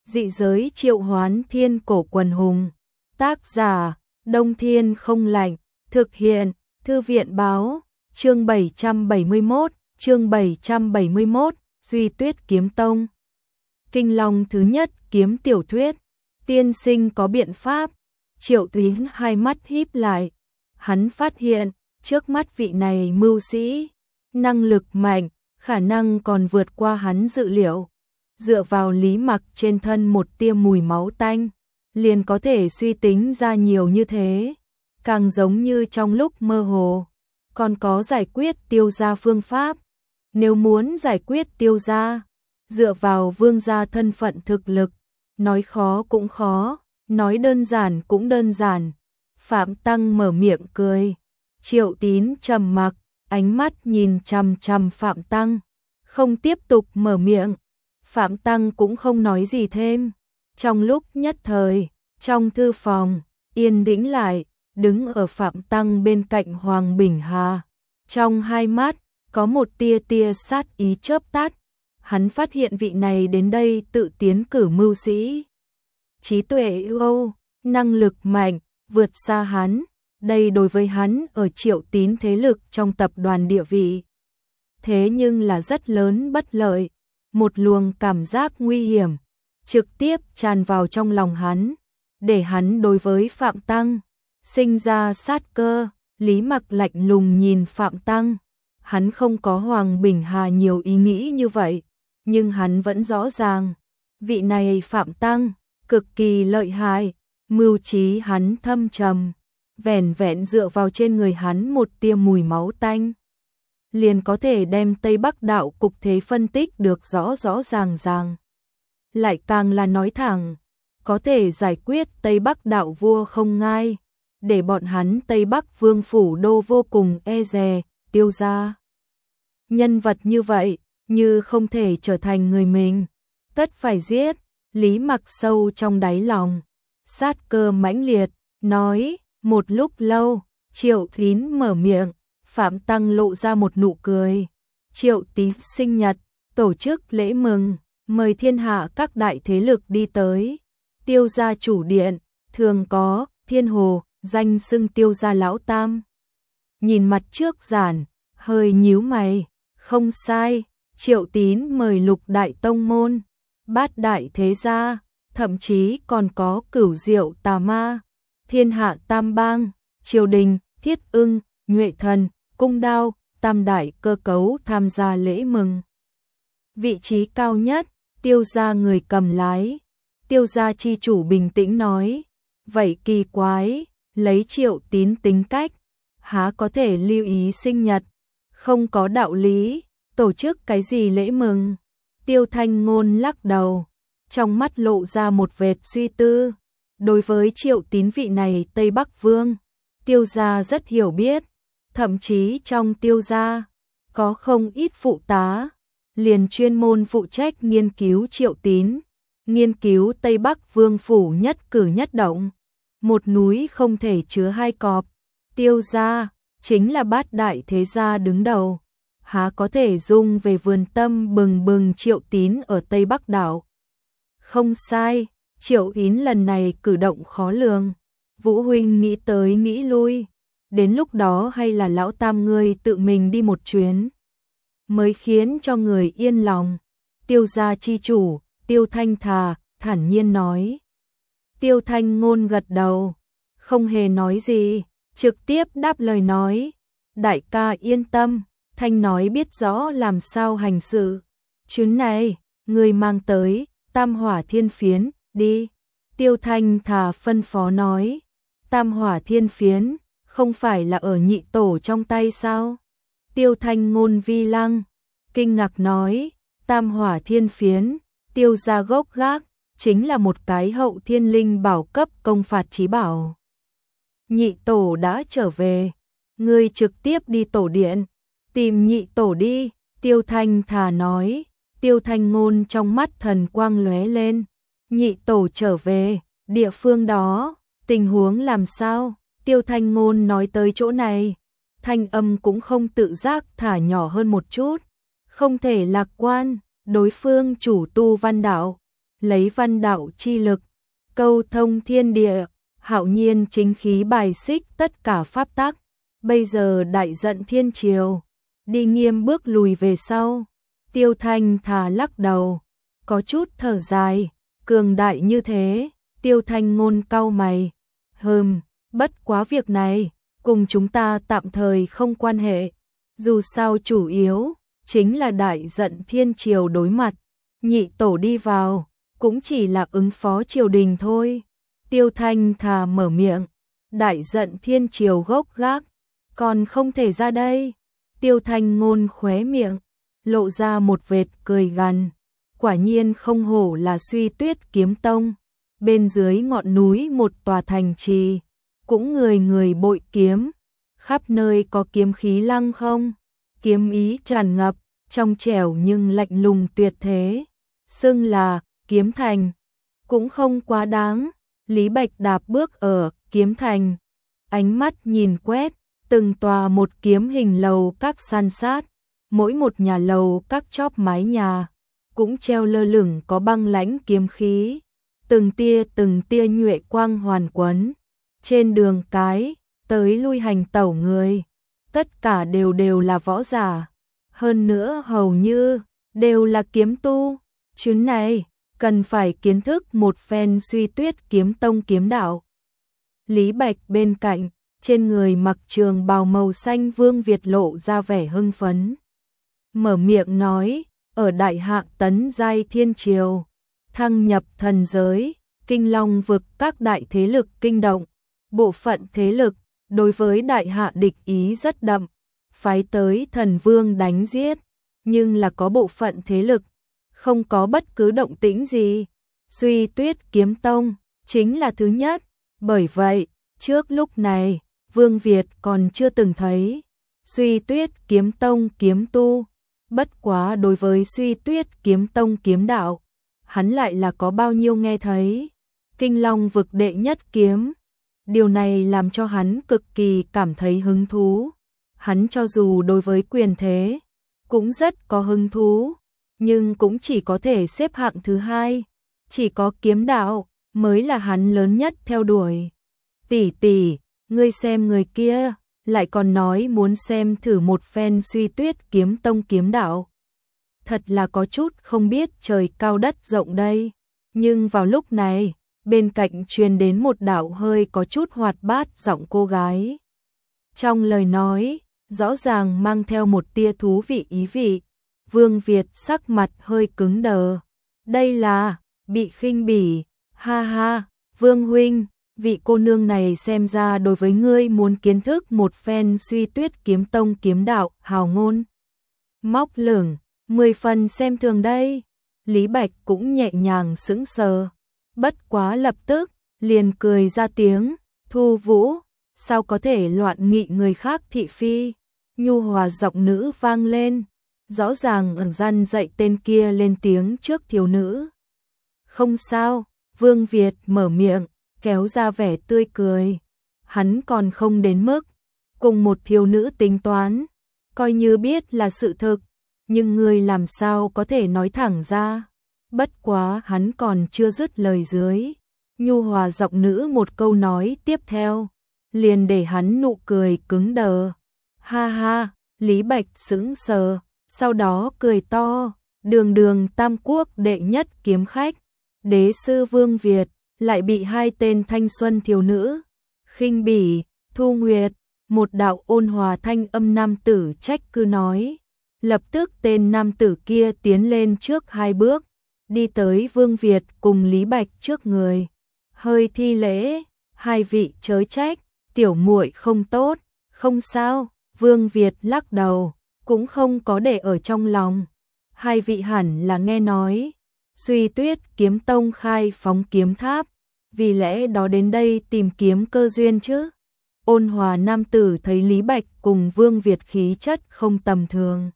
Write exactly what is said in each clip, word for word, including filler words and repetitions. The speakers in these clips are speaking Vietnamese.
Dị giới triệu hoán thiên cổ quần hùng. Tác giả, Đông Thiên không lạnh. Thực hiện, Thư viện báo. Chương bảy trăm bảy mươi mốt, chương bảy trăm bảy mươi mốt, Duy Tuyết Kiếm Tông. Kinh Long thứ nhất kiếm tiểu thuyết. Tiên sinh có biện pháp. Triệu Tín hai mắt híp lại. Hắn phát hiện, trước mắt vị này mưu sĩ, năng lực mạnh, khả năng còn vượt qua hắn dự liệu. Dựa vào Lý Mặc trên thân một tia mùi máu tanh, liền có thể suy tính ra nhiều như thế. Càng giống như trong lúc mơ hồ, còn có giải quyết Tiêu gia phương pháp. Nếu muốn giải quyết Tiêu gia, dựa vào Vương gia thân phận thực lực, nói khó cũng khó, nói đơn giản cũng đơn giản. Phạm Tăng mở miệng cười. Triệu Tín trầm mặc, ánh mắt nhìn chằm chằm Phạm Tăng, không tiếp tục mở miệng. Phạm Tăng cũng không nói gì thêm. Trong lúc nhất thời, trong thư phòng, yên tĩnh lại, đứng ở Phạm Tăng bên cạnh Hoàng Bình Hà. Trong hai mắt, có một tia tia sát ý chớp tắt. Hắn phát hiện vị này đến đây tự tiến cử mưu sĩ. Trí tuệ ưu, năng lực mạnh, vượt xa hắn. Đây đối với hắn ở Triệu Tín thế lực trong tập đoàn địa vị. Thế nhưng là rất lớn bất lợi. Một luồng cảm giác nguy hiểm trực tiếp tràn vào trong lòng hắn, để hắn đối với Phạm Tăng sinh ra sát cơ. Lý Mặc lạnh lùng nhìn Phạm Tăng. Hắn không có Hoàng Bình Hà nhiều ý nghĩ như vậy, nhưng hắn vẫn rõ ràng, vị này Phạm Tăng cực kỳ lợi hại, mưu trí hắn thâm trầm, vẻn vẹn dựa vào trên người hắn một tia mùi máu tanh, liền có thể đem Tây Bắc đạo cục thế phân tích được rõ rõ ràng ràng. Lại càng là nói thẳng, có thể giải quyết Tây Bắc đạo vua không ngai, để bọn hắn Tây Bắc vương phủ đô vô cùng e dè. Tiêu gia nhân vật như vậy, như không thể trở thành người mình, tất phải giết. Lý Mặc sâu trong đáy lòng, sát cơ mãnh liệt, nói. Một lúc lâu, Triệu Tín mở miệng. Phạm Tăng lộ ra một nụ cười. Triệu Tín sinh nhật, tổ chức lễ mừng, mời thiên hạ các đại thế lực đi tới. Tiêu gia chủ điện, thường có Thiên Hồ, danh xưng Tiêu gia lão tam. Nhìn mặt trước giản, hơi nhíu mày. Không sai, Triệu Tín mời lục đại tông môn, bát đại thế gia, thậm chí còn có Cửu Diệu Tà Ma, Thiên Hạ Tam Bang, Triều Đình, Thiết Ưng, Nhuệ Thần, Cung Đao, tam đại cơ cấu tham gia lễ mừng. Vị trí cao nhất, Tiêu gia người cầm lái. Tiêu gia chi chủ bình tĩnh nói. Vậy kỳ quái, lấy Triệu Tín tính cách, há có thể lưu ý sinh nhật, không có đạo lý, tổ chức cái gì lễ mừng. Tiêu Thanh Ngôn lắc đầu, trong mắt lộ ra một vệt suy tư. Đối với Triệu Tín vị này Tây Bắc Vương, Tiêu gia rất hiểu biết, thậm chí trong Tiêu gia có không ít phụ tá, liền chuyên môn phụ trách nghiên cứu Triệu Tín, nghiên cứu Tây Bắc Vương phủ nhất cử nhất động. Một núi không thể chứa hai cọp, Tiêu gia chính là bát đại thế gia đứng đầu, há có thể dung về vườn tâm bừng bừng Triệu Tín ở Tây Bắc đảo. Không sai, Triệu Tín lần này cử động khó lường. Vũ huynh nghĩ tới nghĩ lui, đến lúc đó hay là lão tam ngươi tự mình đi một chuyến, mới khiến cho người yên lòng. Tiêu gia chi chủ, Tiêu Thanh Thà, thản nhiên nói. Tiêu Thanh Ngôn gật đầu, không hề nói gì, trực tiếp đáp lời nói. Đại ca yên tâm, Thanh nói biết rõ làm sao hành sự. Chuyến này, người mang tới Tam Hỏa Thiên Phiến, đi. Tiêu Thanh Thà phân phó nói. Tam Hỏa Thiên Phiến, không phải là ở nhị tổ trong tay sao? Tiêu Thanh Ngôn vi lăng, kinh ngạc nói. Tam Hỏa Thiên Phiến, Tiêu gia gốc gác, chính là một cái hậu thiên linh bảo cấp công phạt chí bảo. Nhị tổ đã trở về, ngươi trực tiếp đi tổ điện, tìm nhị tổ đi. Tiêu Thanh Thà nói. Tiêu Thanh Ngôn trong mắt thần quang lóe lên. Nhị tổ trở về, địa phương đó, tình huống làm sao? Tiêu Thanh Ngôn nói tới chỗ này, thanh âm cũng không tự giác thả nhỏ hơn một chút. Không thể lạc quan, đối phương chủ tu văn đạo, lấy văn đạo chi lực, câu thông thiên địa, hạo nhiên chính khí bài xích tất cả pháp tắc. Bây giờ đại giận thiên triều, đi nghiêm bước lùi về sau. Tiêu Thanh thà lắc đầu, có chút thở dài, cường đại như thế. Tiêu Thanh ngôn cau mày, hừm, bất quá việc này cùng chúng ta tạm thời không quan hệ, dù sao chủ yếu chính là đại giận thiên triều đối mặt, nhị tổ đi vào cũng chỉ là ứng phó triều đình thôi. Tiêu Thanh thà mở miệng, đại giận thiên triều gốc gác, còn không thể ra đây. Tiêu Thanh ngôn khóe miệng, lộ ra một vệt cười gằn, quả nhiên không hổ là Suy Tuyết kiếm tông, bên dưới ngọn núi một tòa thành trì, cũng người người bội kiếm, khắp nơi có kiếm khí lăng không, kiếm ý tràn ngập, trong trẻo nhưng lạnh lùng tuyệt thế, xưng là kiếm thành, cũng không quá đáng. Lý Bạch đạp bước ở kiếm thành, ánh mắt nhìn quét, từng tòa một kiếm hình lầu các san sát, mỗi một nhà lầu các chóp mái nhà, cũng treo lơ lửng có băng lãnh kiếm khí, từng tia từng tia nhuệ quang hoàn quấn. Trên đường cái, tới lui hành tẩu người, tất cả đều đều là võ giả, hơn nữa hầu như đều là kiếm tu. Chuyến này cần phải kiến thức một phen Suy Tuyết kiếm tông kiếm đạo. Lý Bạch bên cạnh, trên người mặc trường bào màu xanh Vương Việt lộ ra vẻ hưng phấn, mở miệng nói, ở đại hạ tấn giai thiên triều, thăng nhập thần giới, kinh long vực các đại thế lực kinh động, bộ phận thế lực đối với đại hạ địch ý rất đậm, phái tới thần vương đánh giết, nhưng là có bộ phận thế lực không có bất cứ động tĩnh gì. Suy Tuyết kiếm tông chính là thứ nhất, bởi vậy trước lúc này Vương Việt còn chưa từng thấy Suy Tuyết kiếm tông kiếm tu, bất quá đối với Suy Tuyết kiếm tông kiếm đạo, hắn lại là có bao nhiêu nghe thấy. Kinh long vực đệ nhất kiếm, điều này làm cho hắn cực kỳ cảm thấy hứng thú. Hắn cho dù đối với quyền thế cũng rất có hứng thú, nhưng cũng chỉ có thể xếp hạng thứ hai, chỉ có kiếm đạo mới là hắn lớn nhất theo đuổi. Tỷ tỷ, ngươi xem người kia, lại còn nói muốn xem thử một phen Suy Tuyết kiếm tông kiếm đạo. Thật là có chút không biết trời cao đất rộng đây. Nhưng vào lúc này, bên cạnh truyền đến một đạo hơi có chút hoạt bát giọng cô gái. Trong lời nói, rõ ràng mang theo một tia thú vị ý vị. Vương Việt sắc mặt hơi cứng đờ. Đây là bị khinh bỉ, ha ha, Vương huynh, vị cô nương này xem ra đối với ngươi muốn kiến thức một phen Suy Tuyết kiếm tông kiếm đạo, hào ngôn móc lửng, mười phần xem thường đây. Lý Bạch cũng nhẹ nhàng sững sờ, bất quá lập tức liền cười ra tiếng, Thu Vũ, sao có thể loạn nghị người khác thị phi. Nhu hòa giọng nữ vang lên, rõ ràng ẩn gian dạy tên kia lên tiếng trước thiếu nữ. Không sao, Vương Việt mở miệng, kéo ra vẻ tươi cười. Hắn còn không đến mức cùng một thiếu nữ tính toán, coi như biết là sự thực, nhưng người làm sao có thể nói thẳng ra. Bất quá hắn còn chưa dứt lời dưới, nhu hòa giọng nữ một câu nói tiếp theo, liền để hắn nụ cười cứng đờ. Ha ha, Lý Bạch sững sờ, sau đó cười to, đường đường tam quốc đệ nhất kiếm khách, đế sư Vương Việt, lại bị hai tên thanh xuân thiếu nữ khinh bỉ. Thu Nguyệt, một đạo ôn hòa thanh âm nam tử trách cứ nói. Lập tức tên nam tử kia tiến lên trước hai bước, đi tới Vương Việt cùng Lý Bạch trước người, hơi thi lễ, hai vị chớ trách, tiểu muội không tốt. Không sao, Vương Việt lắc đầu, cũng không có để ở trong lòng. Hai vị hẳn là nghe nói Suy Tuyết kiếm tông khai phóng kiếm tháp, vì lẽ đó đến đây tìm kiếm cơ duyên chứ. Ôn hòa nam tử thấy Lý Bạch cùng Vương Việt khí chất không tầm thường,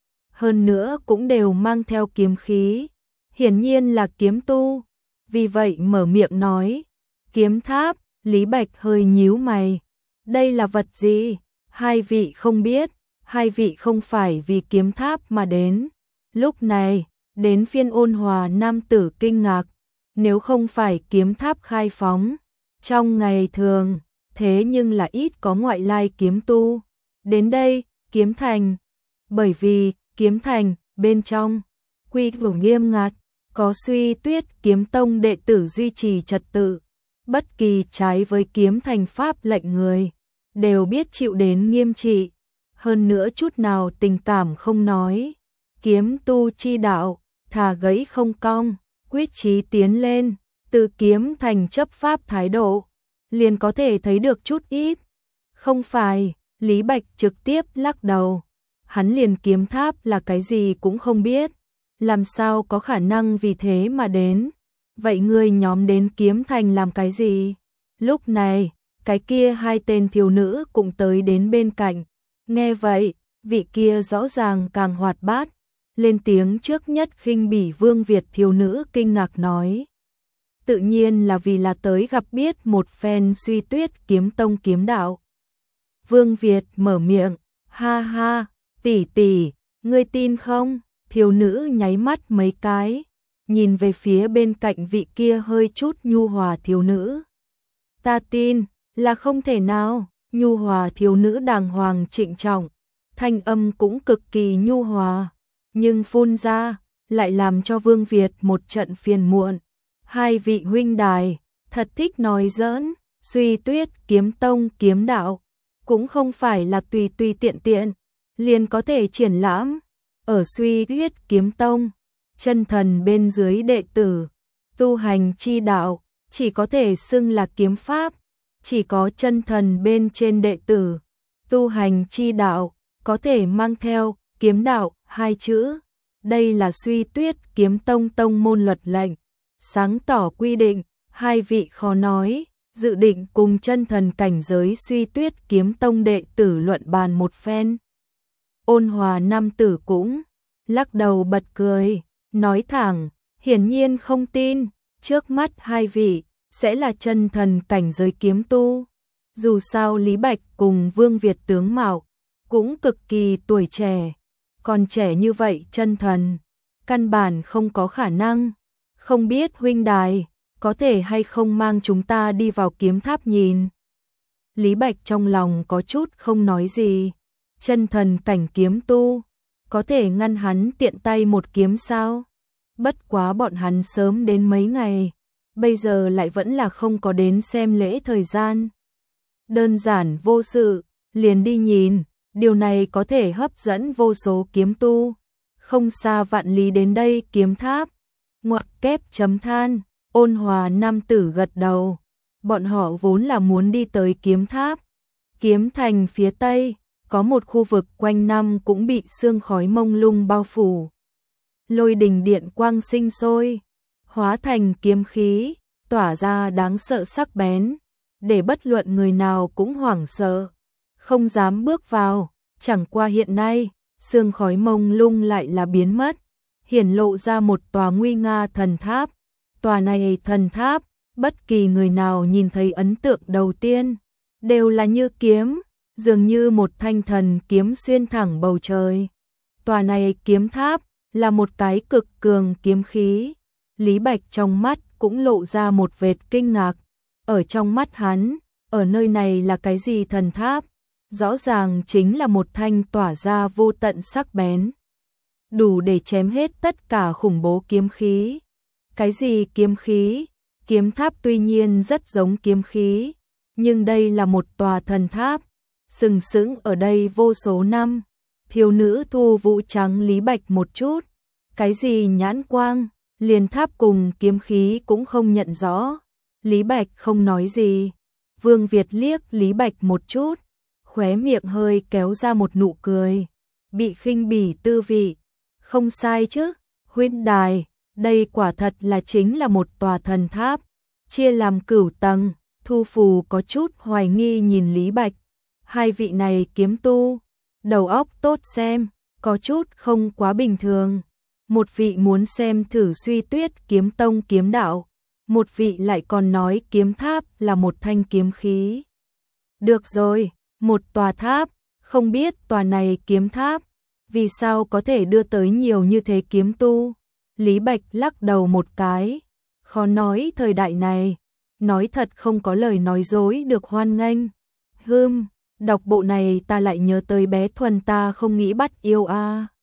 hơn nữa cũng đều mang theo kiếm khí, hiển nhiên là kiếm tu, vì vậy mở miệng nói, kiếm tháp. Lý Bạch hơi nhíu mày, đây là vật gì? Hai vị không biết, hai vị không phải vì kiếm tháp mà đến. Lúc này, Đến phiên Ôn Hòa nam tử kinh ngạc, nếu không phải kiếm tháp khai phóng, trong ngày thường, thế nhưng là ít có ngoại lai kiếm tu. Đến đây, kiếm thành, bởi vì, kiếm thành, bên trong, quy củ nghiêm ngặt, có Suy Tuyết kiếm tông đệ tử duy trì trật tự. Bất kỳ trái với kiếm thành pháp lệnh người, đều biết chịu đến nghiêm trị. Hơn nữa chút nào tình cảm không nói. Kiếm tu chi đạo, thà gãy không cong, quyết chí tiến lên, từ kiếm thành chấp pháp thái độ, liền có thể thấy được chút ít. Không phải, Lý Bạch trực tiếp lắc đầu. Hắn liền kiếm tháp là cái gì cũng không biết, làm sao có khả năng vì thế mà đến. Vậy ngươi nhóm đến kiếm thành làm cái gì? Lúc này, cái kia hai tên thiếu nữ cũng tới đến bên cạnh. Nghe vậy, vị kia rõ ràng càng hoạt bát, lên tiếng trước nhất khinh bỉ Vương Việt thiếu nữ kinh ngạc nói. Tự nhiên là vì là tới gặp biết một phen Suy Tuyết kiếm tông kiếm đạo. Vương Việt mở miệng, ha ha, tỷ tỷ, ngươi tin không? Thiếu nữ nháy mắt mấy cái, nhìn về phía bên cạnh vị kia hơi chút nhu hòa thiếu nữ. Ta tin, là không thể nào. Nhu hòa thiếu nữ đàng hoàng trịnh trọng, thanh âm cũng cực kỳ nhu hòa, nhưng phun ra, lại làm cho Vương Việt một trận phiền muộn. Hai vị huynh đài, thật thích nói giỡn, Suy Tuyết kiếm tông kiếm đạo, cũng không phải là tùy tùy tiện tiện, liền có thể triển lãm. Ở Suy Tuyết kiếm tông, chân thần bên dưới đệ tử, tu hành chi đạo, chỉ có thể xưng là kiếm pháp. Chỉ có chân thần bên trên đệ tử, tu hành chi đạo, có thể mang theo kiếm đạo hai chữ. Đây là Suy Tuyết kiếm tông tông môn luật lệnh, sáng tỏ quy định, hai vị khó nói, dự định cùng chân thần cảnh giới Suy Tuyết kiếm tông đệ tử luận bàn một phen. Ôn Hòa nam tử cũng lắc đầu bật cười, nói thẳng, hiển nhiên không tin, trước mắt hai vị sẽ là chân thần cảnh giới kiếm tu. Dù sao Lý Bạch cùng Vương Việt tướng mạo cũng cực kỳ tuổi trẻ, còn trẻ như vậy chân thần, căn bản không có khả năng. Không biết huynh đài, có thể hay không mang chúng ta đi vào kiếm tháp nhìn. Lý Bạch trong lòng có chút không nói gì, chân thần cảnh kiếm tu, có thể ngăn hắn tiện tay một kiếm sao? Bất quá bọn hắn sớm đến mấy ngày, bây giờ lại vẫn là không có đến xem lễ thời gian. Đơn giản vô sự, liền đi nhìn, điều này có thể hấp dẫn vô số kiếm tu. Không xa vạn lý đến đây kiếm tháp. Ngoặc kép chấm than, Ôn Hòa nam tử gật đầu. Bọn họ vốn là muốn đi tới kiếm tháp. Kiếm thành phía tây, có một khu vực quanh năm cũng bị sương khói mông lung bao phủ. Lôi đình điện quang sinh sôi, hóa thành kiếm khí, tỏa ra đáng sợ sắc bén, để bất luận người nào cũng hoảng sợ, không dám bước vào. Chẳng qua hiện nay, sương khói mông lung lại là biến mất, hiển lộ ra một tòa nguy nga thần tháp. Tòa này thần tháp, bất kỳ người nào nhìn thấy ấn tượng đầu tiên, đều là như kiếm, dường như một thanh thần kiếm xuyên thẳng bầu trời. Tòa này kiếm tháp là một cái cực cường kiếm khí. Lý Bạch trong mắt cũng lộ ra một vệt kinh ngạc. Ở trong mắt hắn, ở nơi này là cái gì thần tháp? Rõ ràng chính là một thanh tỏa ra vô tận sắc bén, đủ để chém hết tất cả khủng bố kiếm khí. Cái gì kiếm khí? Kiếm tháp tuy nhiên rất giống kiếm khí, nhưng đây là một tòa thần tháp, sừng sững ở đây vô số năm. Thiếu nữ thu vũ trắng Lý Bạch một chút, cái gì nhãn quang, liền tháp cùng kiếm khí cũng không nhận rõ. Lý Bạch không nói gì. Vương Việt liếc Lý Bạch một chút, khóe miệng hơi kéo ra một nụ cười, bị khinh bỉ tư vị. Không sai chứ, huynh đài, đây quả thật là chính là một tòa thần tháp, chia làm cửu tầng. Thu Phù có chút hoài nghi nhìn Lý Bạch. Hai vị này kiếm tu, đầu óc tốt xem, có chút không quá bình thường. Một vị muốn xem thử Suy Tuyết kiếm tông kiếm đạo, một vị lại còn nói kiếm tháp là một thanh kiếm khí. Được rồi, một tòa tháp, không biết tòa này kiếm tháp, vì sao có thể đưa tới nhiều như thế kiếm tu. Lý Bạch lắc đầu một cái, khó nói thời đại này, nói thật không có lời nói dối được hoan nghênh. Hưm, đọc bộ này ta lại nhớ tới bé Thuần ta không nghĩ bắt yêu a.